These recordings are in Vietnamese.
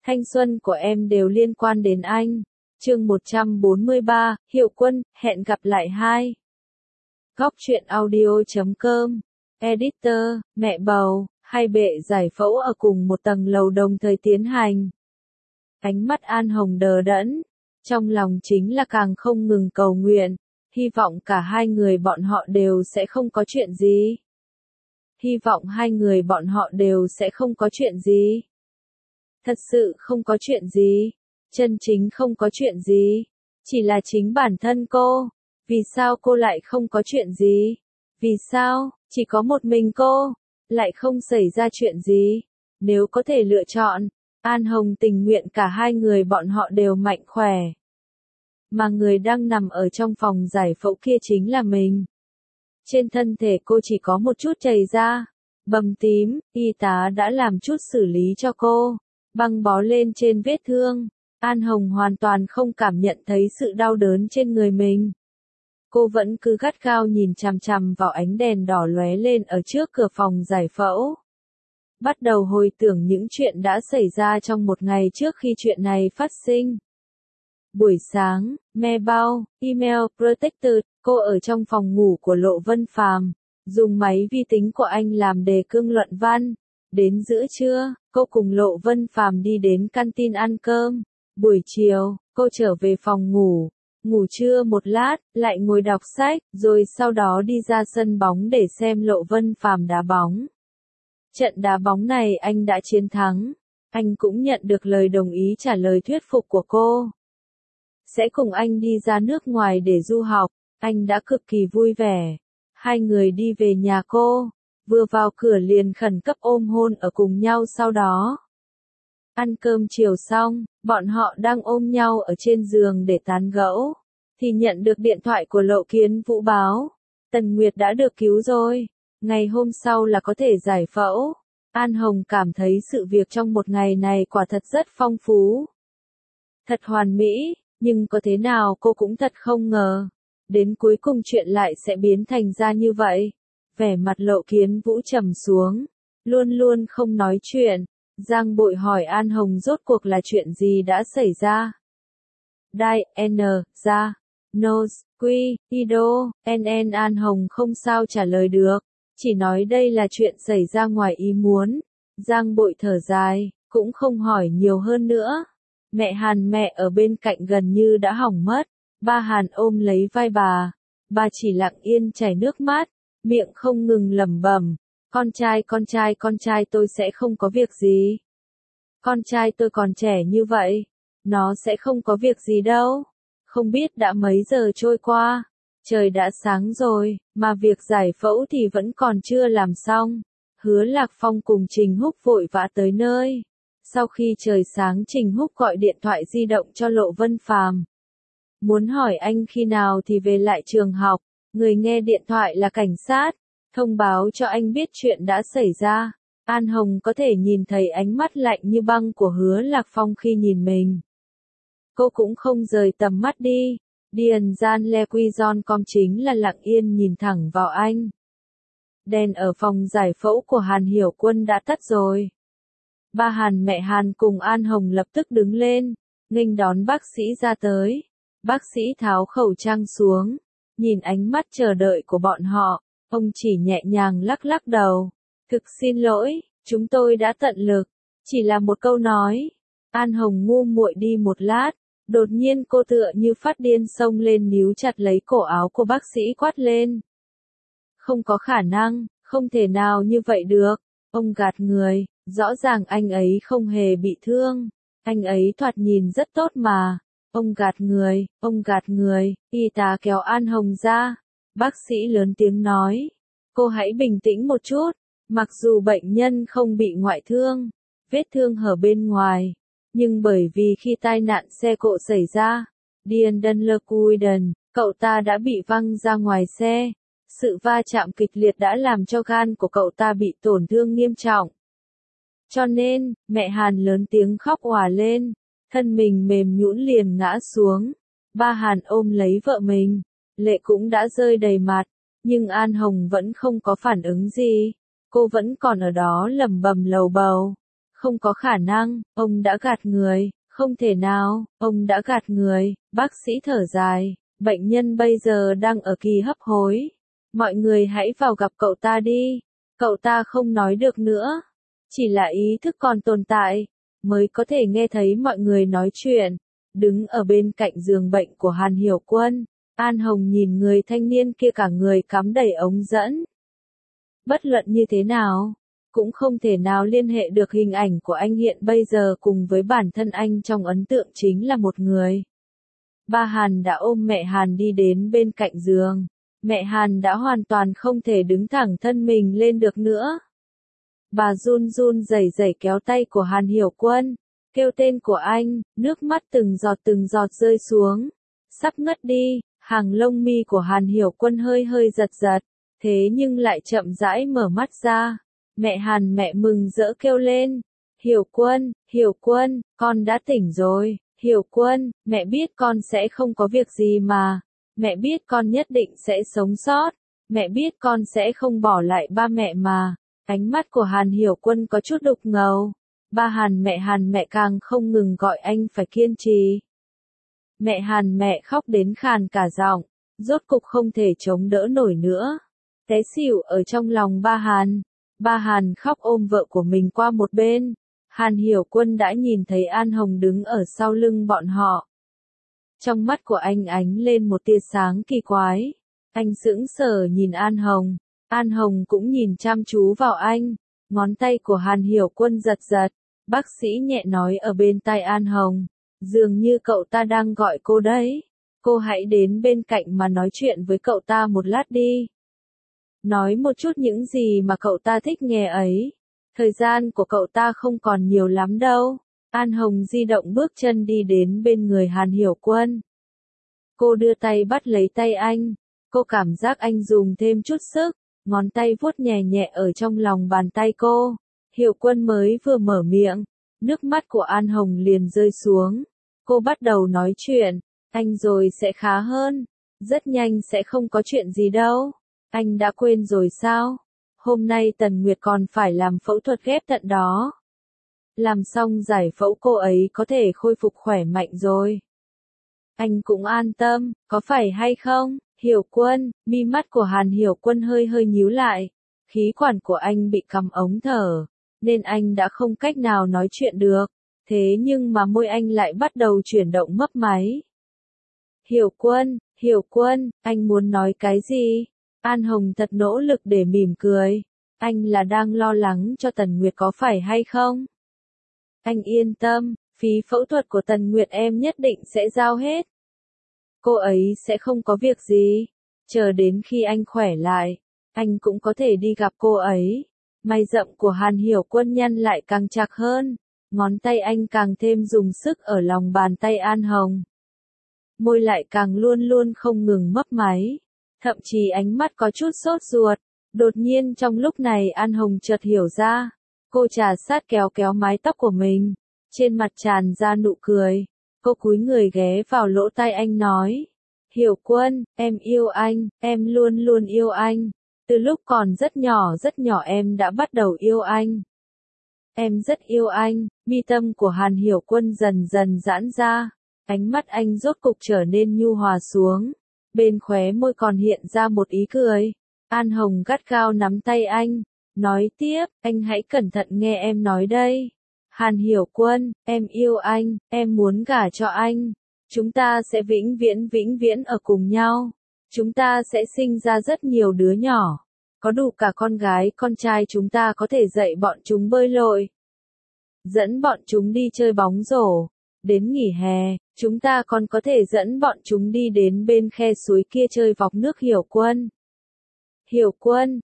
Thanh xuân của em đều liên quan đến anh. Chương 143, Hiệu Quân, hẹn gặp lại 2. Góc truyện audio.com. Editor, mẹ bầu, hai bệ giải phẫu ở cùng một tầng lầu đồng thời tiến hành. Ánh mắt An Hồng đờ đẫn, trong lòng chính là càng không ngừng cầu nguyện, hy vọng cả hai người bọn họ đều sẽ không có chuyện gì. Hy vọng hai người bọn họ đều sẽ không có chuyện gì. Thật sự không có chuyện gì, chân chính không có chuyện gì, chỉ là chính bản thân cô. Vì sao cô lại không có chuyện gì? Vì sao, chỉ có một mình cô, lại không xảy ra chuyện gì? Nếu có thể lựa chọn, An Hồng tình nguyện cả hai người bọn họ đều mạnh khỏe. Mà người đang nằm ở trong phòng giải phẫu kia chính là mình. Trên thân thể cô chỉ có một chút chảy ra, bầm tím, y tá đã làm chút xử lý cho cô, băng bó lên trên vết thương. An Hồng hoàn toàn không cảm nhận thấy sự đau đớn trên người mình. Cô vẫn cứ gắt gao nhìn chằm chằm vào ánh đèn đỏ lóe lên ở trước cửa phòng giải phẫu. Bắt đầu hồi tưởng những chuyện đã xảy ra trong một ngày trước khi chuyện này phát sinh. Buổi sáng, mailbox, email, protector, cô ở trong phòng ngủ của Lộ Vân Phàm, dùng máy vi tính của anh làm đề cương luận văn. Đến giữa trưa, cô cùng Lộ Vân Phàm đi đến canteen ăn cơm. Buổi chiều, cô trở về phòng ngủ, ngủ trưa một lát, lại ngồi đọc sách, rồi sau đó đi ra sân bóng để xem Lộ Vân Phàm đá bóng. Trận đá bóng này anh đã chiến thắng, anh cũng nhận được lời đồng ý trả lời thuyết phục của cô. Sẽ cùng anh đi ra nước ngoài để du học, anh đã cực kỳ vui vẻ. Hai người đi về nhà cô, vừa vào cửa liền khẩn cấp ôm hôn ở cùng nhau sau đó. Ăn cơm chiều xong, bọn họ đang ôm nhau ở trên giường để tán gẫu, thì nhận được điện thoại của Lộ Kiến Vũ báo, Tần Nguyệt đã được cứu rồi, ngày hôm sau là có thể giải phẫu. An Hồng cảm thấy sự việc trong một ngày này quả thật rất phong phú, thật hoàn mỹ, nhưng có thế nào cô cũng thật không ngờ, đến cuối cùng chuyện lại sẽ biến thành ra như vậy. Vẻ mặt Lộ Kiến Vũ trầm xuống, luôn luôn không nói chuyện. Giang Bội hỏi An Hồng rốt cuộc là chuyện gì đã xảy ra. Đai, N, ra, Nose, Quy, Ido, NN An Hồng không sao trả lời được, chỉ nói đây là chuyện xảy ra ngoài ý muốn. Giang Bội thở dài, cũng không hỏi nhiều hơn nữa. Mẹ Hàn mẹ ở bên cạnh gần như đã hỏng mất, ba Hàn ôm lấy vai bà chỉ lặng yên chảy nước mắt, miệng không ngừng lẩm bẩm. Con trai tôi sẽ không có việc gì. Con trai tôi còn trẻ như vậy, nó sẽ không có việc gì đâu. Không biết đã mấy giờ trôi qua, trời đã sáng rồi, mà việc giải phẫu thì vẫn còn chưa làm xong. Hứa Lạc Phong cùng Trình Húc vội vã tới nơi. Sau khi trời sáng Trình Húc gọi điện thoại di động cho Lộ Vân Phàm. Muốn hỏi anh khi nào thì về lại trường học, người nghe điện thoại là cảnh sát. Thông báo cho anh biết chuyện đã xảy ra. An Hồng có thể nhìn thấy ánh mắt lạnh như băng của Hứa Lạc Phong khi nhìn mình. Cô cũng không rời tầm mắt đi. Điền Gian Lequizon.com chính là lặng yên nhìn thẳng vào anh. Đèn ở phòng giải phẫu của Hàn Hiểu Quân đã tắt rồi. Ba Hàn mẹ Hàn cùng An Hồng lập tức đứng lên, nghênh đón bác sĩ ra tới. Bác sĩ tháo khẩu trang xuống, nhìn ánh mắt chờ đợi của bọn họ. Ông chỉ nhẹ nhàng lắc lắc đầu. Thực xin lỗi, chúng tôi đã tận lực. Chỉ là một câu nói. An Hồng ngu muội đi một lát. Đột nhiên cô tựa như phát điên xông lên níu chặt lấy cổ áo của bác sĩ quát lên. Không có khả năng, không thể nào như vậy được. Ông gạt người, rõ ràng anh ấy không hề bị thương. Anh ấy thoạt nhìn rất tốt mà. Ông gạt người, y tá kéo An Hồng ra. Bác sĩ lớn tiếng nói, cô hãy bình tĩnh một chút, mặc dù bệnh nhân không bị ngoại thương, vết thương hở bên ngoài, nhưng bởi vì khi tai nạn xe cộ xảy ra, Điền Đân Lơ Cuiden, cậu ta đã bị văng ra ngoài xe, sự va chạm kịch liệt đã làm cho gan của cậu ta bị tổn thương nghiêm trọng. Cho nên, mẹ Hàn lớn tiếng khóc òa lên, thân mình mềm nhũn liền ngã xuống, ba Hàn ôm lấy vợ mình. Lệ cũng đã rơi đầy mặt, nhưng An Hồng vẫn không có phản ứng gì. Cô vẫn còn ở đó lẩm bẩm lầu bầu. không có khả năng, ông đã gạt người, không thể nào, ông đã gạt người, bác sĩ thở dài, bệnh nhân bây giờ đang ở kỳ hấp hối. Mọi người hãy vào gặp cậu ta đi, cậu ta không nói được nữa, chỉ là ý thức còn tồn tại, mới có thể nghe thấy mọi người nói chuyện. Đứng ở bên cạnh giường bệnh của Hàn Hiểu Quân, An Hồng nhìn người thanh niên kia cả người cắm đầy ống dẫn. Bất luận như thế nào, cũng không thể nào liên hệ được hình ảnh của anh hiện bây giờ cùng với bản thân anh trong ấn tượng chính là một người. Ba Hàn đã ôm mẹ Hàn đi đến bên cạnh giường. Mẹ Hàn đã hoàn toàn không thể đứng thẳng thân mình lên được nữa. Bà run run rẩy rẩy kéo tay của Hàn Hiểu Quân, kêu tên của anh, nước mắt từng giọt rơi xuống. Sắp ngất đi, hàng lông mi của Hàn Hiểu Quân hơi hơi giật giật, thế nhưng lại chậm rãi mở mắt ra. Mẹ Hàn mẹ mừng rỡ kêu lên, Hiểu Quân, con đã tỉnh rồi. Hiểu Quân, mẹ biết con sẽ không có việc gì mà. Mẹ biết con nhất định sẽ sống sót. Mẹ biết con sẽ không bỏ lại ba mẹ mà. Ánh mắt của Hàn Hiểu Quân có chút đục ngầu. Ba Hàn mẹ càng không ngừng gọi anh phải kiên trì. Mẹ Hàn mẹ khóc đến khàn cả giọng, rốt cục không thể chống đỡ nổi nữa. Té xỉu ở trong lòng ba Hàn. Ba Hàn khóc ôm vợ của mình qua một bên. Hàn Hiểu Quân đã nhìn thấy An Hồng đứng ở sau lưng bọn họ. Trong mắt của anh ánh lên một tia sáng kỳ quái. Anh sững sờ nhìn An Hồng. An Hồng cũng nhìn chăm chú vào anh. Ngón tay của Hàn Hiểu Quân giật giật. Bác sĩ nhẹ nói ở bên tai An Hồng. Dường như cậu ta đang gọi cô đấy. Cô hãy đến bên cạnh mà nói chuyện với cậu ta một lát đi. Nói một chút những gì mà cậu ta thích nghe ấy. Thời gian của cậu ta không còn nhiều lắm đâu. An Hồng di động bước chân đi đến bên người Hàn Hiểu Quân. Cô đưa tay bắt lấy tay anh. Cô cảm giác anh dùng thêm chút sức. Ngón tay vuốt nhẹ nhẹ ở trong lòng bàn tay cô. Hiểu Quân mới vừa mở miệng. Nước mắt của An Hồng liền rơi xuống. Cô bắt đầu nói chuyện. Anh rồi sẽ khá hơn. Rất nhanh sẽ không có chuyện gì đâu. Anh đã quên rồi sao? Hôm nay Tần Nguyệt còn phải làm phẫu thuật ghép thận đó. Làm xong giải phẫu cô ấy có thể khôi phục khỏe mạnh rồi. Anh cũng an tâm, có phải hay không? Hiểu Quân, mi mắt của Hàn Hiểu Quân hơi hơi nhíu lại. Khí quản của anh bị cắm ống thở, nên anh đã không cách nào nói chuyện được. Thế nhưng mà môi anh lại bắt đầu chuyển động mấp máy. Hiểu Quân, anh muốn nói cái gì? An Hồng thật nỗ lực để mỉm cười. Anh là đang lo lắng cho Tần Nguyệt có phải hay không? Anh yên tâm, phí phẫu thuật của Tần Nguyệt em nhất định sẽ giao hết. Cô ấy sẽ không có việc gì. Chờ đến khi anh khỏe lại, anh cũng có thể đi gặp cô ấy. Mày rậm của Hàn Hiểu Quân nhăn lại càng chặt hơn. Ngón tay anh càng thêm dùng sức ở lòng bàn tay An Hồng. Môi lại càng luôn luôn không ngừng mấp máy. Thậm chí ánh mắt có chút sốt ruột. Đột nhiên trong lúc này An Hồng chợt hiểu ra. Cô trà sát kéo kéo mái tóc của mình. Trên mặt tràn ra nụ cười. Cô cúi người ghé vào lỗ tai anh nói. Hiểu Quân, em yêu anh, em luôn luôn yêu anh. Từ lúc còn rất nhỏ em đã bắt đầu yêu anh. Em rất yêu anh. Mi tâm của Hàn Hiểu Quân dần dần giãn ra. Ánh mắt anh rốt cục trở nên nhu hòa xuống. Bên khóe môi còn hiện ra một ý cười. An Hồng gắt gao nắm tay anh. Nói tiếp, anh hãy cẩn thận nghe em nói đây. Hàn Hiểu Quân, em yêu anh, em muốn gả cho anh. Chúng ta sẽ vĩnh viễn ở cùng nhau. Chúng ta sẽ sinh ra rất nhiều đứa nhỏ. Có đủ cả con gái, con trai chúng ta có thể dạy bọn chúng bơi lội. Dẫn bọn chúng đi chơi bóng rổ. Đến nghỉ hè, chúng ta còn có thể dẫn bọn chúng đi đến bên khe suối kia chơi vọc nước. Hiểu Quân. Hiểu Quân,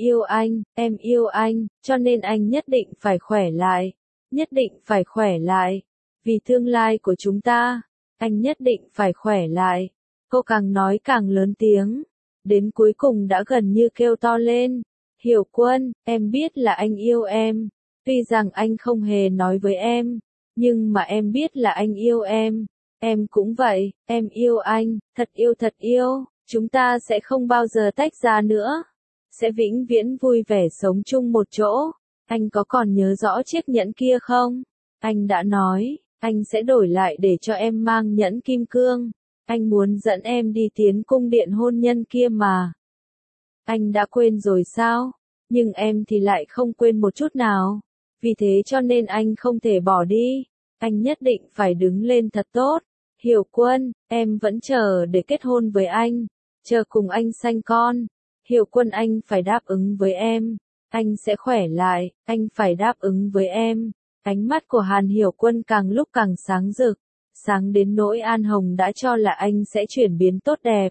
em yêu anh, cho nên anh nhất định phải khỏe lại. Nhất định phải khỏe lại. Vì tương lai của chúng ta, anh nhất định phải khỏe lại. Cô càng nói càng lớn tiếng. Đến cuối cùng đã gần như kêu to lên. Hiểu Quân, em biết là anh yêu em. Tuy rằng anh không hề nói với em. Nhưng mà em biết là anh yêu em. Em cũng vậy, em yêu anh, thật yêu. Chúng ta sẽ không bao giờ tách ra nữa. Sẽ vĩnh viễn vui vẻ sống chung một chỗ. Anh có còn nhớ rõ chiếc nhẫn kia không? Anh đã nói, anh sẽ đổi lại để cho em mang nhẫn kim cương. Anh muốn dẫn em đi tiến cung điện hôn nhân kia mà. Anh đã quên rồi sao? Nhưng em thì lại không quên một chút nào. Vì thế cho nên anh không thể bỏ đi. Anh nhất định phải đứng lên thật tốt. Hiểu Quân, em vẫn chờ để kết hôn với anh. Chờ cùng anh sanh con. Hiểu Quân, anh phải đáp ứng với em. Anh sẽ khỏe lại, anh phải đáp ứng với em. Ánh mắt của Hàn Hiểu Quân càng lúc càng sáng rực. Sáng đến nỗi An Hồng đã cho là anh sẽ chuyển biến tốt đẹp.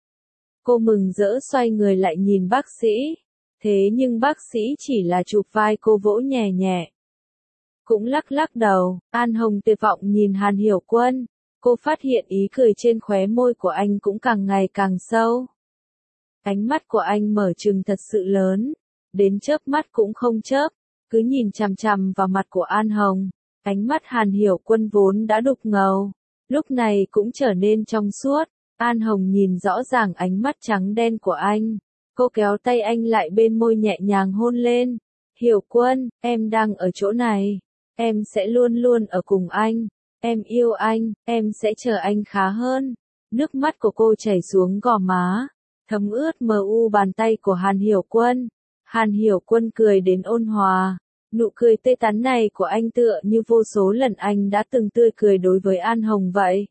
Cô mừng rỡ xoay người lại nhìn bác sĩ. Thế nhưng bác sĩ chỉ là chụp vai cô vỗ nhẹ nhẹ. Cũng lắc lắc đầu, An Hồng tuyệt vọng nhìn Hàn Hiểu Quân. Cô phát hiện ý cười trên khóe môi của anh cũng càng ngày càng sâu. Ánh mắt của anh mở trừng thật sự lớn, đến chớp mắt cũng không chớp, cứ nhìn chằm chằm vào mặt của An Hồng. Ánh mắt Hàn Hiểu Quân vốn đã đục ngầu, lúc này cũng trở nên trong suốt. An Hồng nhìn rõ ràng ánh mắt trắng đen của anh. Cô kéo tay anh lại bên môi nhẹ nhàng hôn lên. Hiểu Quân, em đang ở chỗ này. Em sẽ luôn luôn ở cùng anh. Em yêu anh, em sẽ chờ anh khá hơn. Nước mắt của cô chảy xuống gò má, thấm ướt mờ u bàn tay của Hàn Hiểu Quân. Hàn Hiểu Quân cười đến ôn hòa. Nụ cười tươi tắn này của anh tựa như vô số lần anh đã từng tươi cười đối với An Hồng vậy.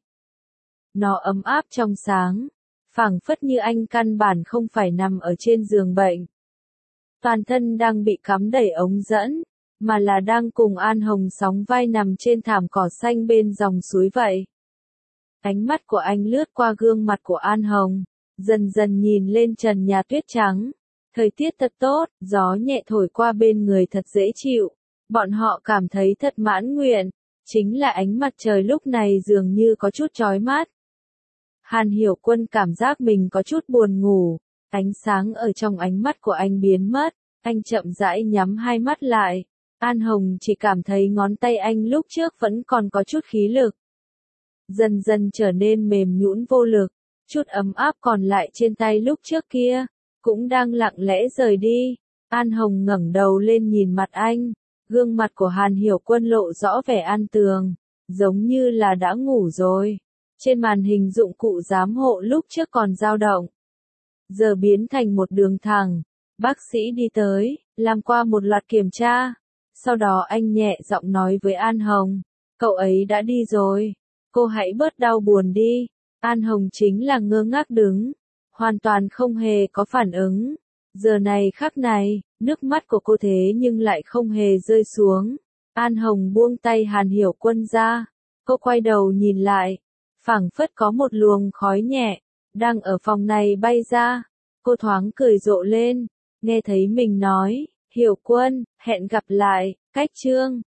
Nó ấm áp trong sáng, phảng phất như anh căn bản không phải nằm ở trên giường bệnh. Toàn thân đang bị cắm đầy ống dẫn, mà là đang cùng An Hồng sóng vai nằm trên thảm cỏ xanh bên dòng suối vậy. Ánh mắt của anh lướt qua gương mặt của An Hồng, dần dần nhìn lên trần nhà tuyết trắng. Thời tiết thật tốt, gió nhẹ thổi qua bên người thật dễ chịu. Bọn họ cảm thấy thật mãn nguyện, chính là ánh mặt trời lúc này dường như có chút chói mắt. Hàn Hiểu Quân cảm giác mình có chút buồn ngủ, ánh sáng ở trong ánh mắt của anh biến mất, anh chậm rãi nhắm hai mắt lại. An Hồng chỉ cảm thấy ngón tay anh lúc trước vẫn còn có chút khí lực. Dần dần trở nên mềm nhũn vô lực, chút ấm áp còn lại trên tay lúc trước kia, cũng đang lặng lẽ rời đi. An Hồng ngẩng đầu lên nhìn mặt anh, gương mặt của Hàn Hiểu Quân lộ rõ vẻ an tường, giống như là đã ngủ rồi. Trên màn hình dụng cụ giám hộ lúc trước còn dao động, giờ biến thành một đường thẳng. Bác sĩ đi tới, làm qua một loạt kiểm tra. Sau đó anh nhẹ giọng nói với An Hồng, cậu ấy đã đi rồi, cô hãy bớt đau buồn đi. An Hồng chính là ngơ ngác đứng, hoàn toàn không hề có phản ứng. Giờ này khắc này, nước mắt của cô thế nhưng lại không hề rơi xuống. An Hồng buông tay Hàn Hiểu Quân ra, cô quay đầu nhìn lại, phảng phất có một luồng khói nhẹ đang ở phòng này bay ra. Cô thoáng cười rộ lên, nghe thấy mình nói, Hiểu Quân, hẹn gặp lại, cách chương